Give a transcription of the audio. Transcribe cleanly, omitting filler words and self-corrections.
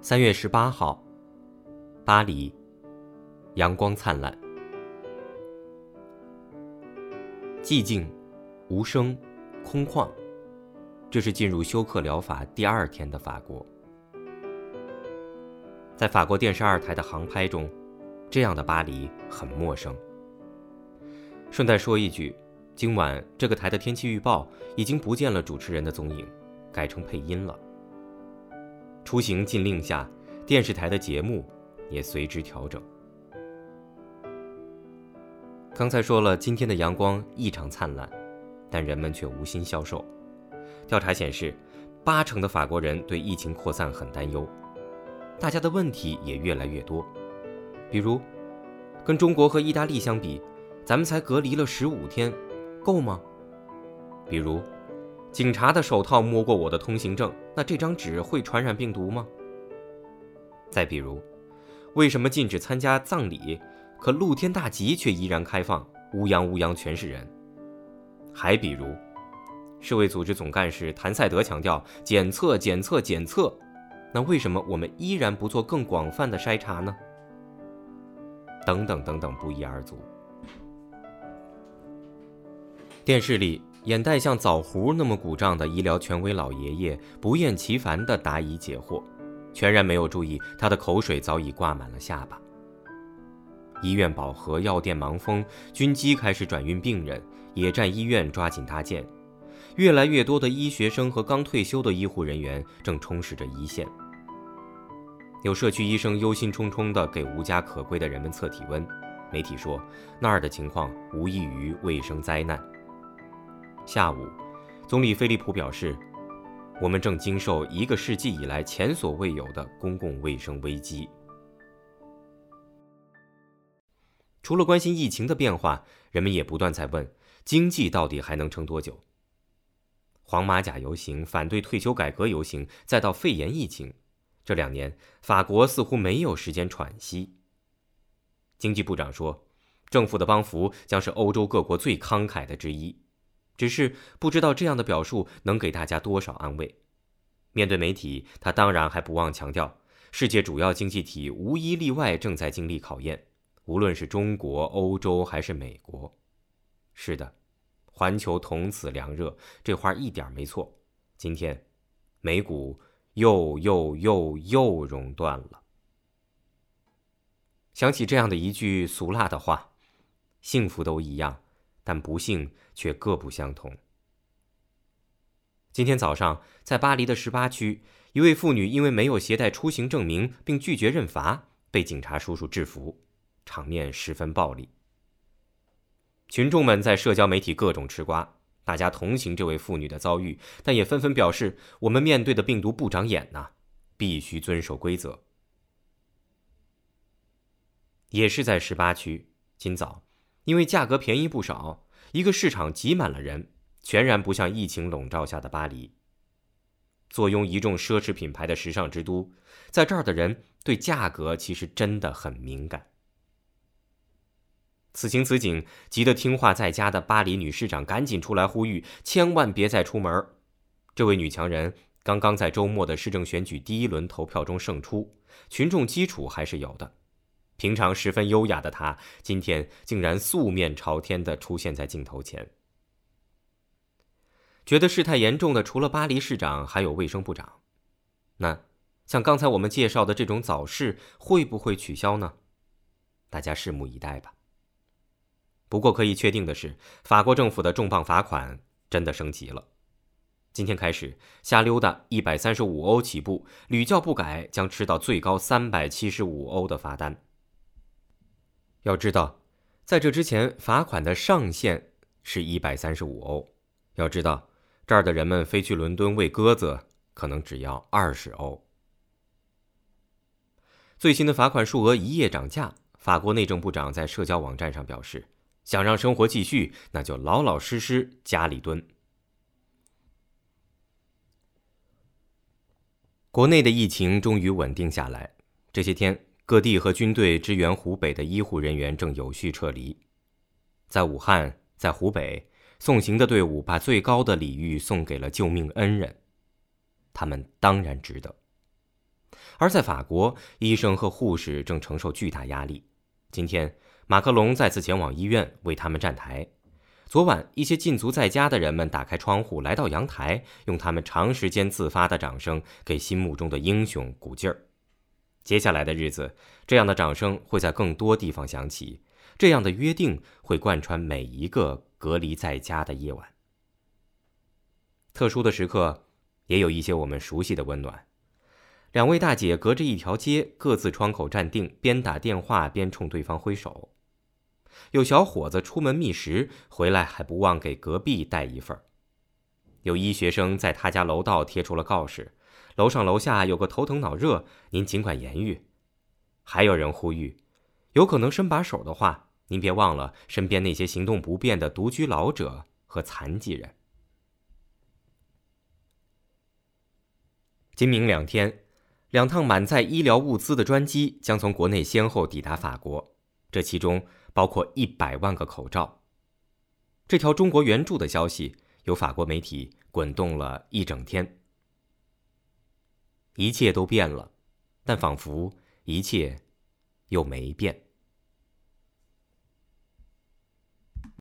3月18号，巴黎，阳光灿烂，寂静、无声、空旷，这是进入休克疗法第2天的法国。在法国电视2台的航拍中，这样的巴黎很陌生。顺带说一句，今晚这个台的天气预报已经不见了主持人的踪影，改成配音了。出行禁令下，电视台的节目也随之调整。刚才说了，今天的阳光异常灿烂，但人们却无心消受。调查显示，80%的法国人对疫情扩散很担忧，大家的问题也越来越多。比如，跟中国和意大利相比，咱们才隔离了15天，够吗？比如，警察的手套摸过我的通行证，那这张纸会传染病毒吗？再比如，为什么禁止参加葬礼，可露天大集却依然开放，乌泱乌泱全是人？还比如，世卫组织总干事谭赛德强调检测，那为什么我们依然不做更广泛的筛查呢？等等等等，不一而足。电视里眼袋像枣核那么鼓胀的医疗权威老爷爷不厌其烦地答疑解惑，全然没有注意他的口水早已挂满了下巴。医院饱和，药店忙疯，军机开始转运病人，野战医院抓紧搭建，越来越多的医学生和刚退休的医护人员正充实着一线。有社区医生忧心忡忡地给无家可归的人们测体温，媒体说那儿的情况无异于卫生灾难。下午，总理菲利普表示，我们正经受1个世纪以来前所未有的公共卫生危机。除了关心疫情的变化，人们也不断在问，经济到底还能撑多久？黄马甲游行、反对退休改革游行，再到肺炎疫情，这2年，法国似乎没有时间喘息。经济部长说，政府的帮扶将是欧洲各国最慷慨的之一，只是不知道这样的表述能给大家多少安慰。面对媒体，他当然还不忘强调，世界主要经济体无一例外正在经历考验，无论是中国、欧洲还是美国。是的，环球同此凉热，这话一点没错。今天，美股又熔断了。想起这样的一句俗辣的话，幸福都一样，但不幸却各不相同。今天早上，在巴黎的18区，一位妇女因为没有携带出行证明并拒绝认罚，被警察叔叔制服，场面十分暴力。群众们在社交媒体各种吃瓜，大家同情这位妇女的遭遇，但也纷纷表示，我们面对的病毒不长眼呐，必须遵守规则。也是在18区，今早因为价格便宜不少，一个市场挤满了人，全然不像疫情笼罩下的巴黎。坐拥一众奢侈品牌的时尚之都，在这儿的人对价格其实真的很敏感。此情此景，急得听话在家的巴黎女市长赶紧出来呼吁，千万别再出门。这位女强人刚刚在周末的市政选举第1轮投票中胜出，群众基础还是有的。平常十分优雅的她，今天竟然素面朝天地出现在镜头前。觉得事态严重的除了巴黎市长，还有卫生部长。那像刚才我们介绍的这种早市，会不会取消呢？大家拭目以待吧。不过可以确定的是，法国政府的重磅罚款真的升级了。今天开始，瞎溜达135欧起步，屡教不改将吃到最高375欧的罚单。要知道，在这之前，罚款的上限是135欧。要知道，这儿的人们飞去伦敦喂鸽子，可能只要20欧。最新的罚款数额一夜涨价，法国内政部长在社交网站上表示，想让生活继续，那就老老实实家里蹲。国内的疫情终于稳定下来，这些天各地和军队支援湖北的医护人员正有序撤离。在武汉，在湖北，送行的队伍把最高的礼遇送给了救命恩人，他们当然值得。 而在法国，医生和护士正承受巨大压力。今天，马克龙再次前往医院为他们站台。昨晚，一些禁足在家的人们打开窗户来到阳台，用他们长时间自发的掌声给心目中的英雄鼓劲儿。接下来的日子，这样的掌声会在更多地方响起，这样的约定会贯穿每一个隔离在家的夜晚。特殊的时刻，也有一些我们熟悉的温暖。两位大姐隔着一条街，各自窗口站定，边打电话边冲对方挥手。有小伙子出门觅食，回来还不忘给隔壁带一份。有医学生在他家楼道贴出了告示，楼上楼下有个头疼脑热，您尽管言语。还有人呼吁，有可能伸把手的话，您别忘了身边那些行动不便的独居老者和残疾人。今明2天，2趟满载医疗物资的专机将从国内先后抵达法国，这其中包括100万个口罩。这条中国援助的消息由法国媒体滚动了一整天。一切都变了，但仿佛一切又没变。